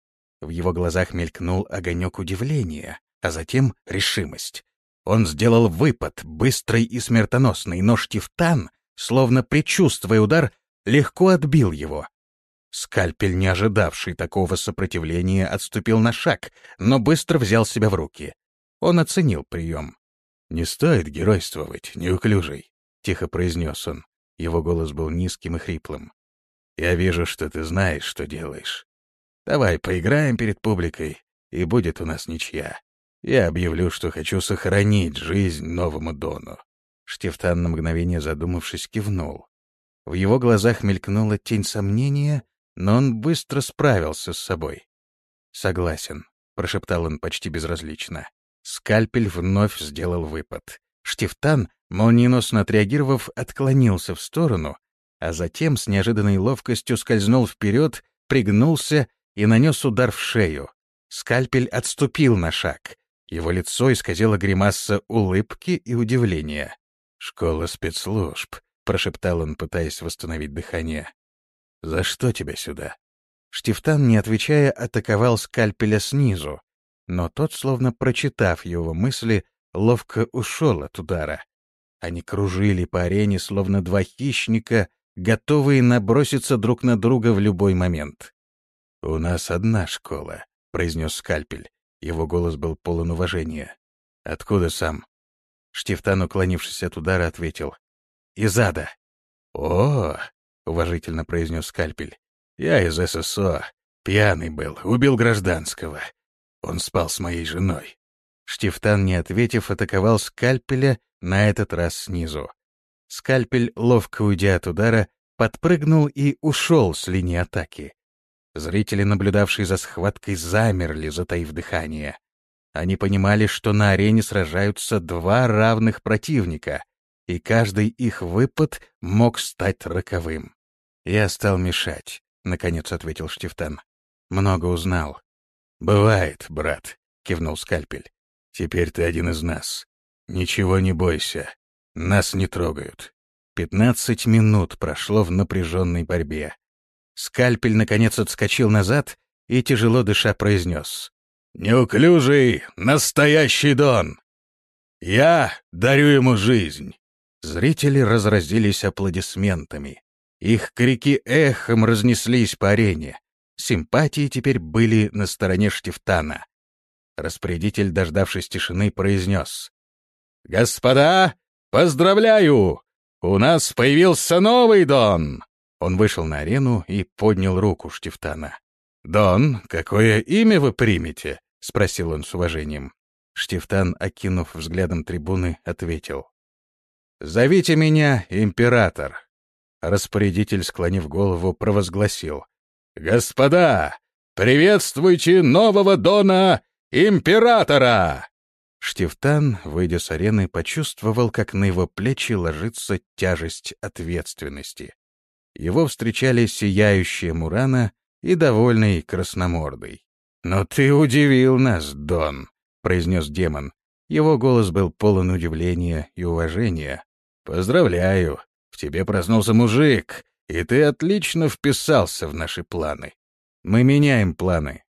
В его глазах мелькнул огонек удивления, а затем решимость. Он сделал выпад, быстрый и смертоносный, но Штифтан, словно предчувствуя удар, легко отбил его. Скальпель, не ожидавший такого сопротивления, отступил на шаг, но быстро взял себя в руки. Он оценил прием. «Не стоит геройствовать, неуклюжий», — тихо произнес он. Его голос был низким и хриплым. «Я вижу, что ты знаешь, что делаешь. Давай поиграем перед публикой, и будет у нас ничья. Я объявлю, что хочу сохранить жизнь новому Дону». Штифтан, на мгновение задумавшись, кивнул. В его глазах мелькнула тень сомнения, но он быстро справился с собой. «Согласен», — прошептал он почти безразлично. Скальпель вновь сделал выпад. Штифтан, молниеносно отреагировав, отклонился в сторону, а затем с неожиданной ловкостью скользнул вперед, пригнулся и нанес удар в шею. Скальпель отступил на шаг. Его лицо исказило гримаса улыбки и удивления. «Школа спецслужб», — прошептал он, пытаясь восстановить дыхание. «За что тебя сюда?» Штифтан, не отвечая, атаковал скальпеля снизу, но тот, словно прочитав его мысли, ловко ушел от удара. Они кружили по арене, словно два хищника, готовые наброситься друг на друга в любой момент. «У нас одна школа», — произнес скальпель. Его голос был полон уважения. «Откуда сам?» Штифтан, уклонившись от удара, ответил. «Из ада». «О!» — уважительно произнес скальпель. «Я из эс эс о. Пьяный был, убил гражданского. Он спал с моей женой». Штифтан, не ответив, атаковал скальпеля, на этот раз снизу. Скальпель, ловко уйдя от удара, подпрыгнул и ушел с линии атаки. Зрители, наблюдавшие за схваткой, замерли, затаив дыхание. Они понимали, что на арене сражаются два равных противника, и каждый их выпад мог стать роковым. «Я стал мешать», — наконец ответил Штифтан. «Много узнал». «Бывает, брат», — кивнул скальпель. «Теперь ты один из нас. Ничего не бойся. Нас не трогают». Пятнадцать минут прошло в напряженной борьбе. Скальпель, наконец, отскочил назад и, тяжело дыша, произнес. «Неуклюжий, настоящий Дон! Я дарю ему жизнь!» Зрители разразились аплодисментами. Их крики эхом разнеслись по арене. Симпатии теперь были на стороне Штифтана. Распорядитель, дождавшись тишины, произнес. «Господа, поздравляю! У нас появился новый Дон!» Он вышел на арену и поднял руку Штифтана. «Дон, какое имя вы примете?» — спросил он с уважением. Штифтан, окинув взглядом трибуны, ответил. «Зовите меня Император». Распорядитель, склонив голову, провозгласил. «Господа, приветствуйте нового Дона Императора!» Штифтан, выйдя с арены, почувствовал, как на его плечи ложится тяжесть ответственности. Его встречали сияющая Мурана и довольный Красномордый. «Но ты удивил нас, Дон», — произнес демон. Его голос был полон удивления и уважения. «Поздравляю, в тебе проснулся мужик, и ты отлично вписался в наши планы. Мы меняем планы»,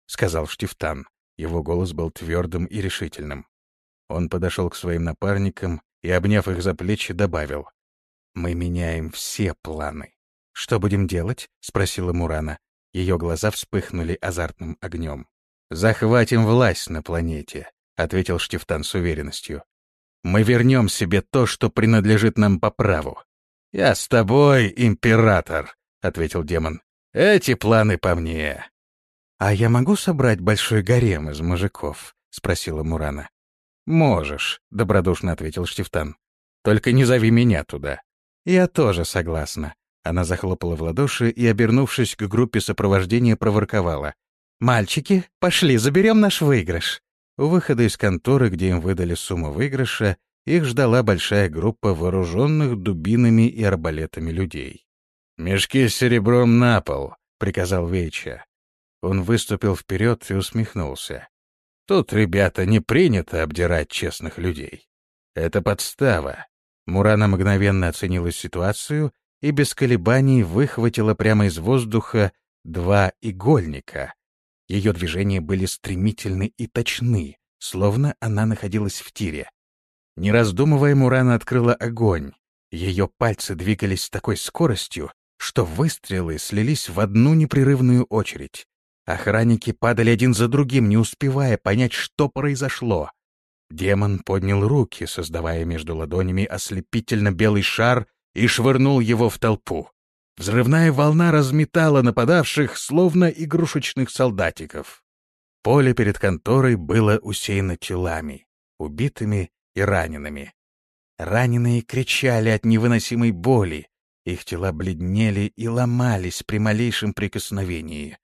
— сказал Штифтан. Его голос был твердым и решительным. Он подошел к своим напарникам и, обняв их за плечи, добавил: «Мы меняем все планы». «Что будем делать?» — спросила Мурана. Ее глаза вспыхнули азартным огнем. «Захватим власть на планете», — ответил Штифтан с уверенностью. «Мы вернем себе то, что принадлежит нам по праву». «Я с тобой, император», — ответил демон. «Эти планы по мне». «А я могу собрать большой гарем из мужиков?» — спросила Мурана. «Можешь», — добродушно ответил Штифтан. «Только не зови меня туда». «Я тоже согласна». Она захлопала в ладоши и, обернувшись к группе сопровождения, проворковала: «Мальчики, пошли, заберем наш выигрыш». У выхода из конторы, где им выдали сумму выигрыша, их ждала большая группа вооруженных дубинами и арбалетами людей. «Мешки с серебром на пол», — приказал Вейча. Он выступил вперед и усмехнулся. «Тут, ребята, не принято обдирать честных людей. Это подстава». Мурана мгновенно оценила ситуацию и без колебаний выхватила прямо из воздуха два игольника. Ее движения были стремительны и точны, словно она находилась в тире. Не раздумывая, Мурана открыла огонь. Ее пальцы двигались с такой скоростью, что выстрелы слились в одну непрерывную очередь. Охранники падали один за другим, не успевая понять, что произошло. Демон поднял руки, создавая между ладонями ослепительно белый шар, и швырнул его в толпу. Взрывная волна разметала нападавших, словно игрушечных солдатиков. Поле перед конторой было усеяно телами, убитыми и ранеными. Раненые кричали от невыносимой боли, их тела бледнели и ломались при малейшем прикосновении.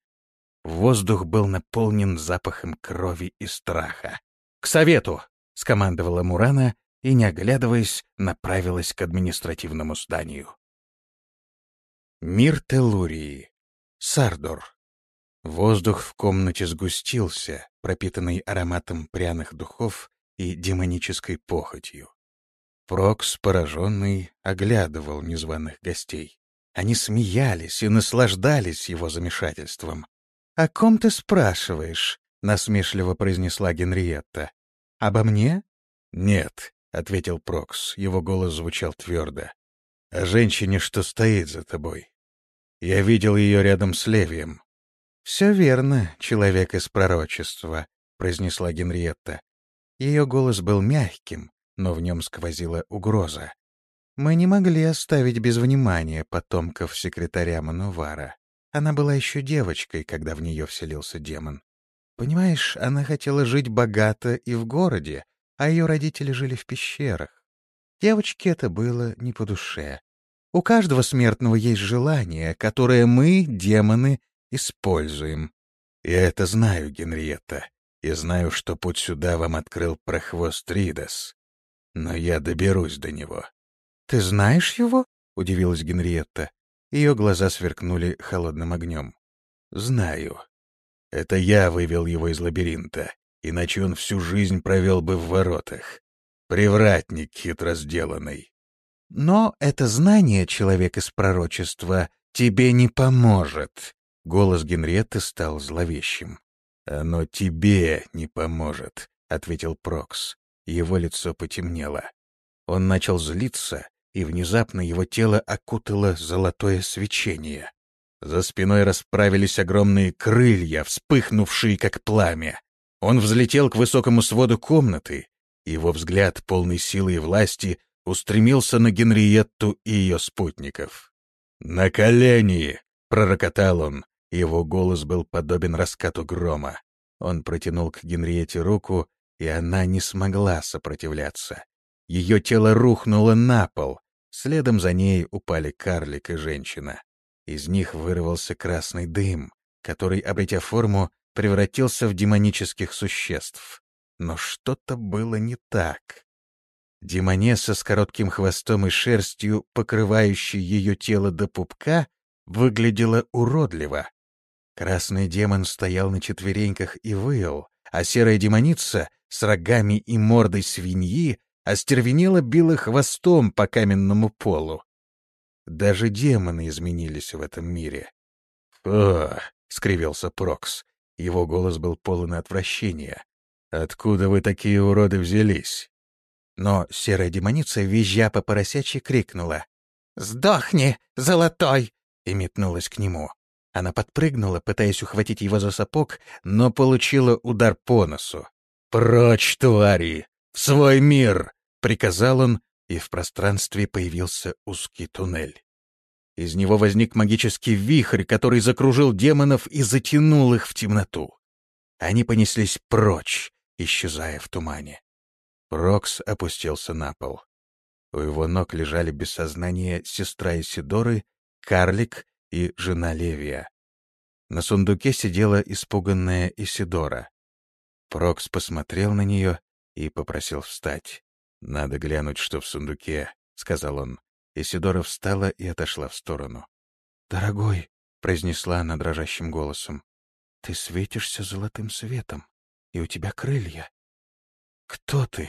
Воздух был наполнен запахом крови и страха. «К совету!» — скомандовала Мурана и, не оглядываясь, направилась к административному зданию. Мир Теллурии. Сардор. Воздух в комнате сгустился, пропитанный ароматом пряных духов и демонической похотью. Прокс, пораженный, оглядывал незваных гостей. Они смеялись и наслаждались его замешательством. «О ком ты спрашиваешь?» — насмешливо произнесла Генриетта. «Обо мне?» «Нет», — ответил Прокс, его голос звучал твердо. «О женщине, что стоит за тобой. Я видел ее рядом с Левием». «Все верно, человек из пророчества», — произнесла Генриетта. Ее голос был мягким, но в нем сквозила угроза. «Мы не могли оставить без внимания потомков секретаря Манувара. Она была еще девочкой, когда в нее вселился демон. Понимаешь, она хотела жить богато и в городе, а ее родители жили в пещерах. Девочке это было не по душе. У каждого смертного есть желание, которое мы, демоны, используем. Я это знаю, Генриетта, и знаю, что путь сюда вам открыл прохвост Ридас. Но я доберусь до него». «Ты знаешь его?» — удивилась Генриетта. Ее глаза сверкнули холодным огнем. «Знаю. Это я вывел его из лабиринта, иначе он всю жизнь провел бы в воротах. Привратник хитро сделанный. Но это знание, человек из пророчества, тебе не поможет». Голос Генриетты стал зловещим. «Оно тебе не поможет», — ответил Прокс. Его лицо потемнело. Он начал злиться, и внезапно его тело окутало золотое свечение. За спиной расправились огромные крылья, вспыхнувшие как пламя. Он взлетел к высокому своду комнаты. Его взгляд, полный силы и власти, устремился на Генриетту и ее спутников. «На колени!» — пророкотал он. Его голос был подобен раскату грома. Он протянул к Генриетте руку, и она не смогла сопротивляться. Ее тело рухнуло на пол. Следом за ней упали карлик и женщина. Из них вырвался красный дым, который, обретя форму, превратился в демонических существ. Но что-то было не так. Демонесса с коротким хвостом и шерстью, покрывающей ее тело до пупка, выглядела уродливо. Красный демон стоял на четвереньках и выл, а серая демоница с рогами и мордой свиньи остервенело била хвостом по каменному полу. Даже демоны изменились в этом мире. «Фу!» — скривился Прокс. Его голос был полон отвращения. «Откуда вы такие уроды взялись?» Но серая демоница, визжа по поросячьи, крикнула: «Сдохни, золотой!» и метнулась к нему. Она подпрыгнула, пытаясь ухватить его за сапог, но получила удар по носу. «Прочь, твари! В свой мир!» — приказал он, и в пространстве появился узкий туннель. Из него возник магический вихрь, который закружил демонов и затянул их в темноту. Они понеслись прочь, исчезая в тумане. Прокс опустился на пол. У его ног лежали без сознания сестра Исидоры, карлик и жена Левия. На сундуке сидела испуганная Исидора. Прокс посмотрел на нее и попросил встать. «Надо глянуть, что в сундуке», — сказал он. Исидора встала и отошла в сторону. «Дорогой», — произнесла она дрожащим голосом, — «ты светишься золотым светом, и у тебя крылья. Кто ты?»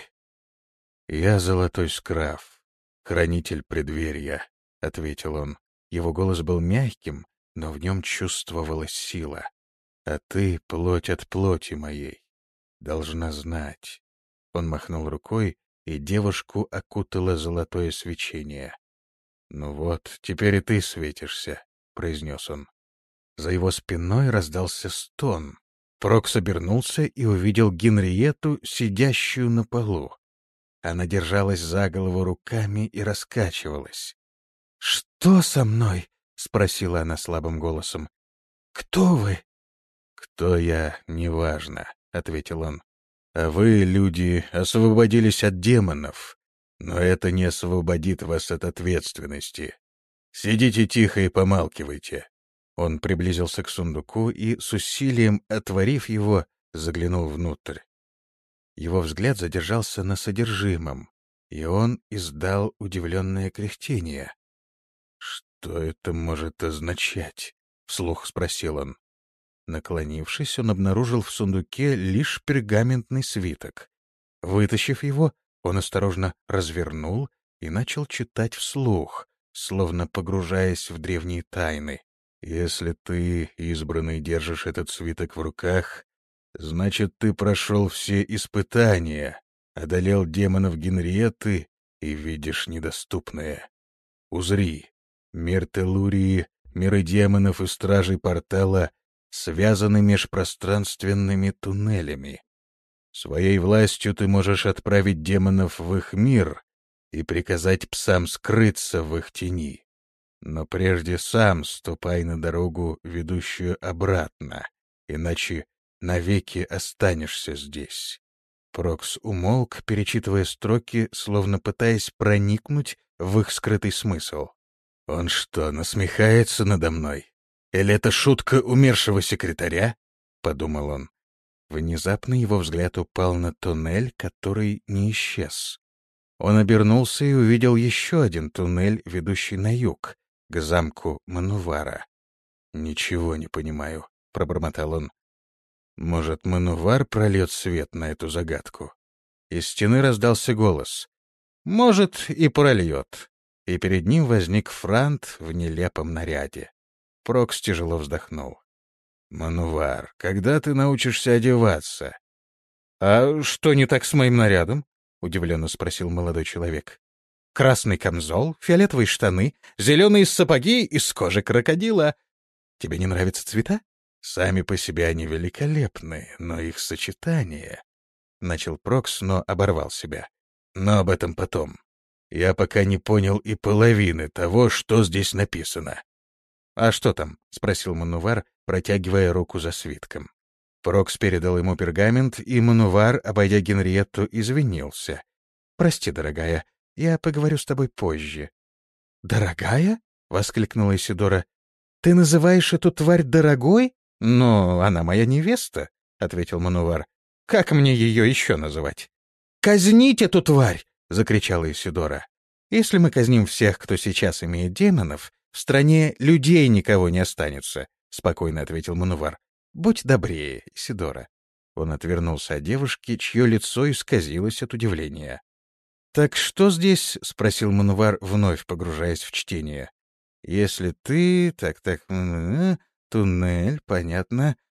«Я золотой скрав, хранитель предверья», — ответил он. Его голос был мягким, но в нем чувствовалась сила. «А ты — плоть от плоти моей. Должна знать». Он махнул рукой, и девушку окутало золотое свечение. «Ну вот, теперь и ты светишься», — произнес он. За его спиной раздался стон. Прокс обернулся и увидел Генриетту, сидящую на полу. Она держалась за голову руками и раскачивалась. «Что со мной?» — спросила она слабым голосом. «Кто вы?» «Кто я, неважно», — ответил он. «А вы, люди, освободились от демонов, но это не освободит вас от ответственности. Сидите тихо и помалкивайте». Он приблизился к сундуку и, с усилием отворив его, заглянул внутрь. Его взгляд задержался на содержимом, и он издал удивленное кряхтение. «Что это может означать?» — вслух спросил он. Наклонившись, он обнаружил в сундуке лишь пергаментный свиток. Вытащив его, он осторожно развернул и начал читать вслух, словно погружаясь в древние тайны. «Если ты, избранный, держишь этот свиток в руках, значит, ты прошел все испытания, одолел демонов Генриетты и видишь недоступное. Узри, мир Телурии, миры демонов и стражей портала связаны межпространственными туннелями. Своей властью ты можешь отправить демонов в их мир и приказать псам скрыться в их тени. Но прежде сам ступай на дорогу, ведущую обратно, иначе навеки останешься здесь». Прокс умолк, перечитывая строки, словно пытаясь проникнуть в их скрытый смысл. «Он что, насмехается надо мной? Или это шутка умершего секретаря?» — подумал он. Внезапно его взгляд упал на туннель, который не исчез. Он обернулся и увидел еще один туннель, ведущий на юг, к замку Манувара. «Ничего не понимаю», — пробормотал он. «Может, Манувар прольет свет на эту загадку?» Из стены раздался голос. «Может, и прольет». И перед ним возник Франт в нелепом наряде. Прокс тяжело вздохнул. «Манувар, когда ты научишься одеваться?» «А что не так с моим нарядом?» — удивленно спросил молодой человек. «Красный камзол, фиолетовые штаны, зеленые сапоги из кожи крокодила. Тебе не нравятся цвета?» «Сами по себе они великолепны, но их сочетание...» — начал Прокс, но оборвал себя. «Но об этом потом. Я пока не понял и половины того, что здесь написано». «А что там?» — спросил Манувар, протягивая руку за свитком. Прокс передал ему пергамент, и Манувар, обойдя Генриетту, извинился. «Прости, дорогая, я поговорю с тобой позже». «Дорогая?» — воскликнула Исидора. «Ты называешь эту тварь дорогой?» «Ну, она моя невеста», — ответил Манувар. «Как мне ее еще называть?» «Казнить эту тварь!» — закричала Исидора. «Если мы казним всех, кто сейчас имеет демонов, в стране людей никого не останется», — спокойно ответил Манувар. «Будь добрее, Исидора». Он отвернулся от девушки, чье лицо исказилось от удивления. «Так что здесь?» — спросил Манувар, вновь погружаясь в чтение. «Если ты... Так-так... Туннель, понятно.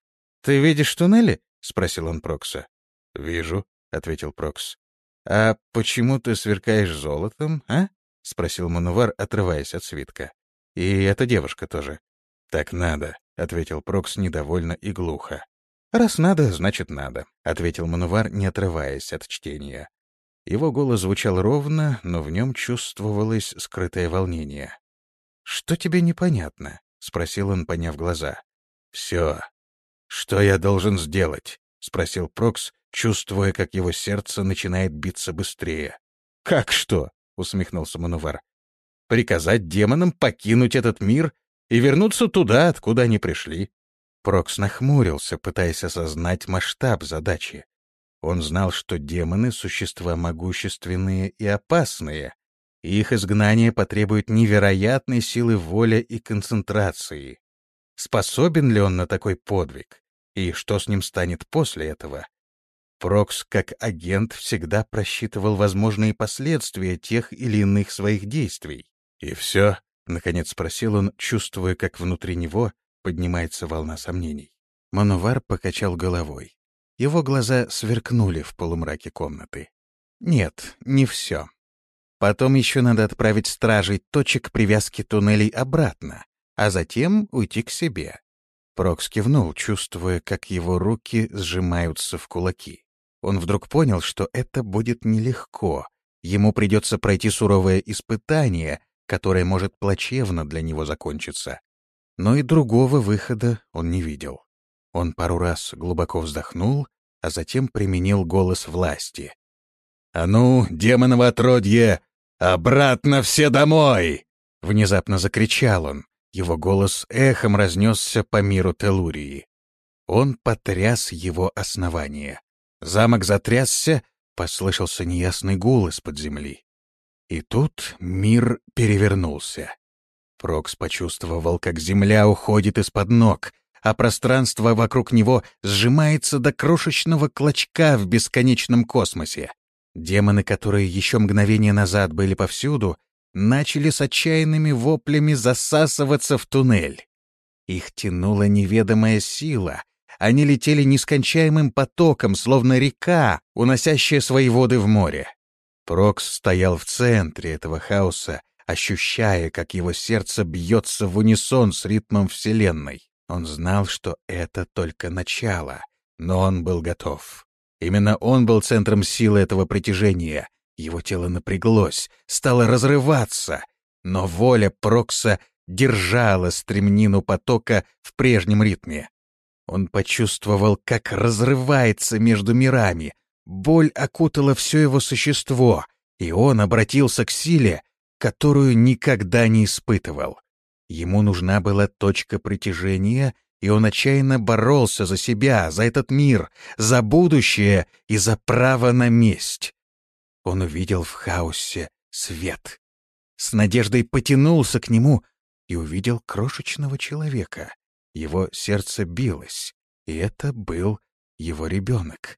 «Ты видишь туннели?» — спросил он Прокса. «Вижу», — ответил Прокс. «А почему ты сверкаешь золотом, а?» — спросил Манувар, отрываясь от свитка. «И эта девушка тоже». «Так надо», — ответил Прокс недовольно и глухо. «Раз надо, значит надо», — ответил Манувар, не отрываясь от чтения. Его голос звучал ровно, но в нем чувствовалось скрытое волнение. «Что тебе непонятно?» — спросил он, подняв глаза. «Все. Что я должен сделать?» — спросил Прокс, чувствуя, как его сердце начинает биться быстрее. «Как что?» — усмехнулся Манувар. «Приказать демонам покинуть этот мир и вернуться туда, откуда они пришли». Прокс нахмурился, пытаясь осознать масштаб задачи. Он знал, что демоны — существа могущественные и опасные, и их изгнание потребует невероятной силы воли и концентрации. Способен ли он на такой подвиг? И что с ним станет после этого? Прокс, как агент, всегда просчитывал возможные последствия тех или иных своих действий. «И все?» — наконец спросил он, чувствуя, как внутри него поднимается волна сомнений. Манувар покачал головой. Его глаза сверкнули в полумраке комнаты. «Нет, не все. Потом еще надо отправить стражей точек привязки туннелей обратно, а затем уйти к себе». Прокс кивнул, чувствуя, как его руки сжимаются в кулаки. Он вдруг понял, что это будет нелегко. Ему придется пройти суровое испытание, которое может плачевно для него закончиться. Но и другого выхода он не видел. Он пару раз глубоко вздохнул, а затем применил голос власти. «А ну, демоново отродье, обратно все домой!» Внезапно закричал он. Его голос эхом разнесся по миру Телурии. Он потряс его основание. Замок затрясся, послышался неясный гул из-под земли. И тут мир перевернулся. Прокс почувствовал, как земля уходит из-под ног, а пространство вокруг него сжимается до крошечного клочка в бесконечном космосе. Демоны, которые еще мгновение назад были повсюду, начали с отчаянными воплями засасываться в туннель. Их тянула неведомая сила. Они летели нескончаемым потоком, словно река, уносящая свои воды в море. Прокс стоял в центре этого хаоса, ощущая, как его сердце бьется в унисон с ритмом Вселенной. Он знал, что это только начало, но он был готов. Именно он был центром силы этого притяжения. Его тело напряглось, стало разрываться, но воля Прокса держала стремнину потока в прежнем ритме. Он почувствовал, как разрывается между мирами. Боль окутала все его существо, и он обратился к силе, которую никогда не испытывал. Ему нужна была точка притяжения, и он отчаянно боролся за себя, за этот мир, за будущее и за право на месть. Он увидел в хаосе свет. С надеждой потянулся к нему и увидел крошечного человека. Его сердце билось, и это был его ребенок.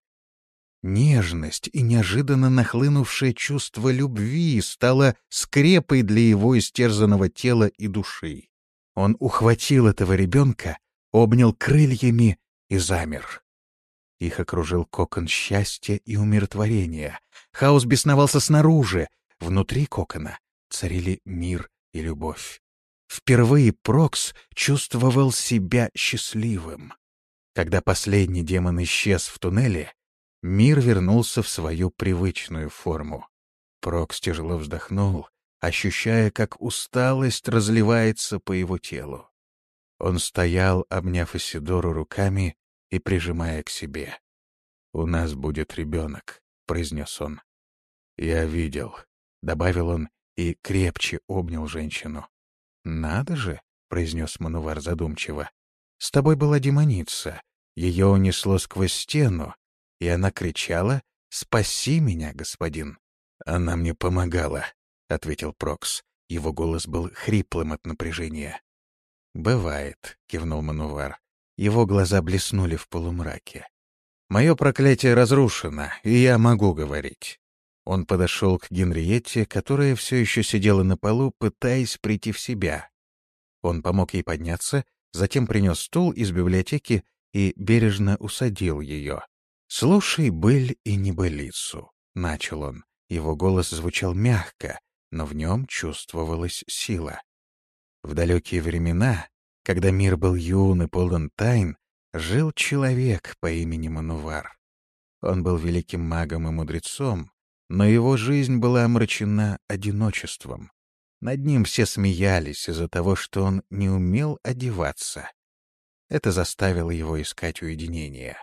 Нежность и неожиданно нахлынувшее чувство любви стало скрепой для его истерзанного тела и души. Он ухватил этого ребенка, обнял крыльями и замер. Их окружил кокон счастья и умиротворения. Хаос бесновался снаружи. Внутри кокона царили мир и любовь. Впервые Прокс чувствовал себя счастливым. Когда последний демон исчез в туннеле, мир вернулся в свою привычную форму. Прокс тяжело вздохнул, ощущая, как усталость разливается по его телу. Он стоял, обняв Исидору руками и прижимая к себе. «У нас будет ребенок», — произнес он. «Я видел», — добавил он и крепче обнял женщину. «Надо же», — произнес Манувар задумчиво. «С тобой была демоница. Ее унесло сквозь стену, и она кричала: «Спаси меня, господин!» «Она мне помогала», — ответил Прокс. Его голос был хриплым от напряжения. «Бывает», — кивнул Манувар. Его глаза блеснули в полумраке. «Мое проклятие разрушено, и я могу говорить». Он подошел к Генриетте, которая все еще сидела на полу, пытаясь прийти в себя. Он помог ей подняться, затем принес стул из библиотеки и бережно усадил ее. «Слушай быль и небылицу», — начал он. Его голос звучал мягко, но в нем чувствовалась сила. В далекие времена, когда мир был юн и полон тайн, жил человек по имени Манувар. Он был великим магом и мудрецом, но его жизнь была омрачена одиночеством. Над ним все смеялись из-за того, что он не умел одеваться. Это заставило его искать уединения.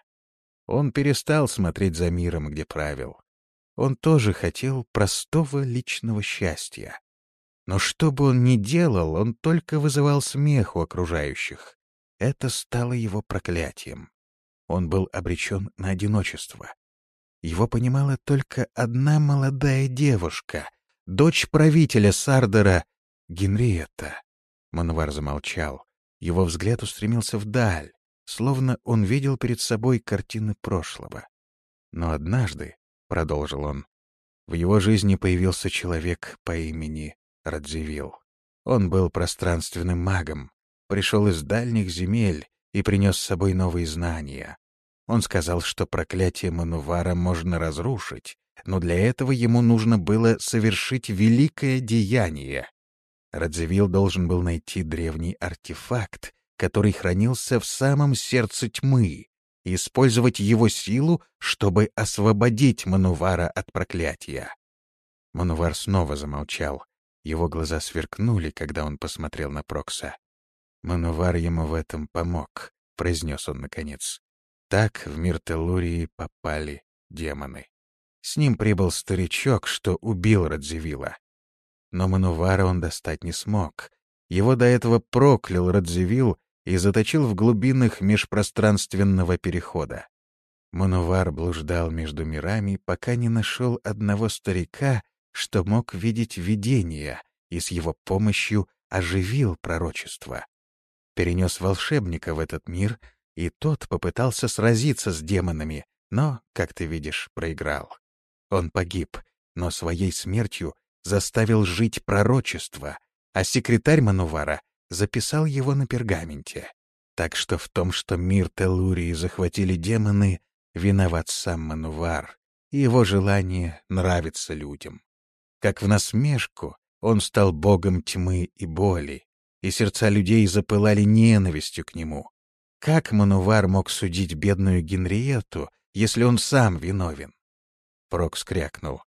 Он перестал смотреть за миром, где правил. Он тоже хотел простого личного счастья. Но что бы он ни делал, он только вызывал смех у окружающих. Это стало его проклятием. Он был обречен на одиночество. Его понимала только одна молодая девушка, дочь правителя Сардара, Генриетта. Манувар замолчал. Его взгляд устремился вдаль, словно он видел перед собой картины прошлого. Но однажды, — продолжил он, — в его жизни появился человек по имени Радзивилл. Он был пространственным магом, пришел из дальних земель и принес с собой новые знания. Он сказал, что проклятие Манувара можно разрушить, но для этого ему нужно было совершить великое деяние. Радзивилл должен был найти древний артефакт, который хранился в самом сердце тьмы, и использовать его силу, чтобы освободить Манувара от проклятия. Манувар снова замолчал. Его глаза сверкнули, когда он посмотрел на Прокса. «Манувар ему в этом помог», — произнес он наконец. Так в мир Теллурии попали демоны. С ним прибыл старичок, что убил Радзивилла. Но Манувара он достать не смог. Его до этого проклял Радзивилл и заточил в глубинах межпространственного перехода. Манувар блуждал между мирами, пока не нашел одного старика, что мог видеть видения, и с его помощью оживил пророчество. Перенес волшебника в этот мир, и тот попытался сразиться с демонами, но, как ты видишь, проиграл. Он погиб, но своей смертью заставил жить пророчество, а секретарь Манувара записал его на пергаменте. Так что в том, что мир Теллурии захватили демоны, виноват сам Манувар и его желание нравиться людям. Как в насмешку, он стал богом тьмы и боли, и сердца людей запылали ненавистью к нему. Как Манувар мог судить бедную Генриетту, если он сам виновен? Прокс крякнул.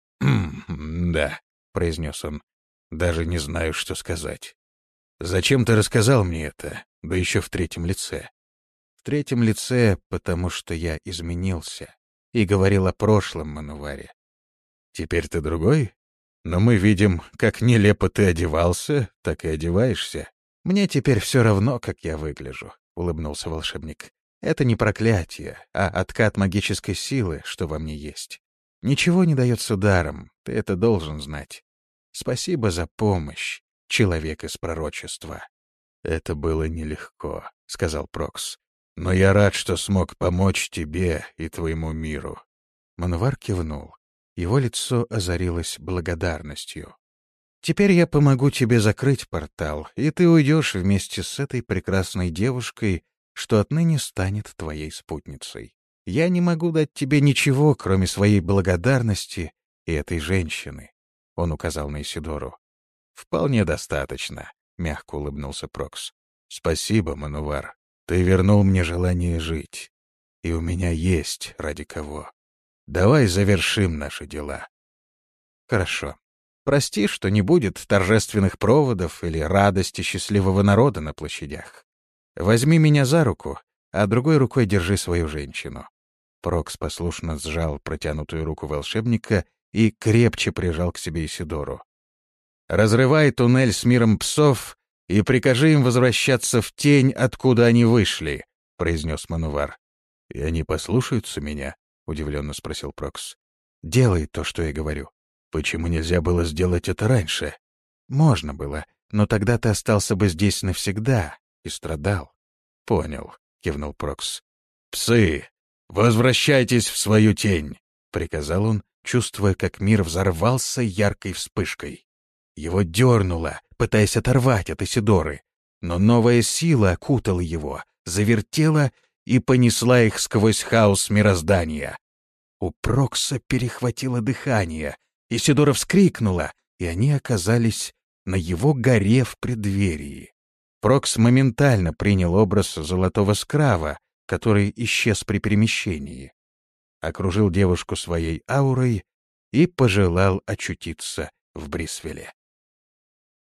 «Да», — произнес он, — «даже не знаю, что сказать. Зачем ты рассказал мне это, да еще в третьем лице?» «В третьем лице, потому что я изменился и говорил о прошлом Мануваре. Теперь ты другой? Но мы видим, как нелепо ты одевался, так и одеваешься. Мне теперь все равно, как я выгляжу», — улыбнулся волшебник. «Это не проклятие, а откат магической силы, что во мне есть. Ничего не дается даром, ты это должен знать. Спасибо за помощь, человек из пророчества». «Это было нелегко», — сказал Прокс. «Но я рад, что смог помочь тебе и твоему миру». Манувар кивнул. Его лицо озарилось благодарностью. «Теперь я помогу тебе закрыть портал, и ты уйдешь вместе с этой прекрасной девушкой, что отныне станет твоей спутницей. Я не могу дать тебе ничего, кроме своей благодарности и этой женщины», — он указал на Исидору. «Вполне достаточно», — мягко улыбнулся Прокс. «Спасибо, Манувар. Ты вернул мне желание жить. И у меня есть ради кого. Давай завершим наши дела». «Хорошо. Прости, что не будет торжественных проводов или радости счастливого народа на площадях. Возьми меня за руку, а другой рукой держи свою женщину». Прокс послушно сжал протянутую руку волшебника и крепче прижал к себе Исидору. «Разрывай туннель с миром псов и прикажи им возвращаться в тень, откуда они вышли», — произнес Манувар. «И они послушаются меня?» — удивленно спросил Прокс. «Делай то, что я говорю». «Почему нельзя было сделать это раньше?» «Можно было, но тогда ты остался бы здесь навсегда и страдал». «Понял», — кивнул Прокс. «Псы, возвращайтесь в свою тень», — приказал он, чувствуя, как мир взорвался яркой вспышкой. Его дернуло, пытаясь оторвать от Исидоры, но новая сила окутала его, завертела и понесла их сквозь хаос мироздания. У Прокса перехватило дыхание, Исидора вскрикнула, и они оказались на его горе в преддверии. Прокс моментально принял образ золотого скрава, который исчез при перемещении, окружил девушку своей аурой и пожелал очутиться в Брисвеле.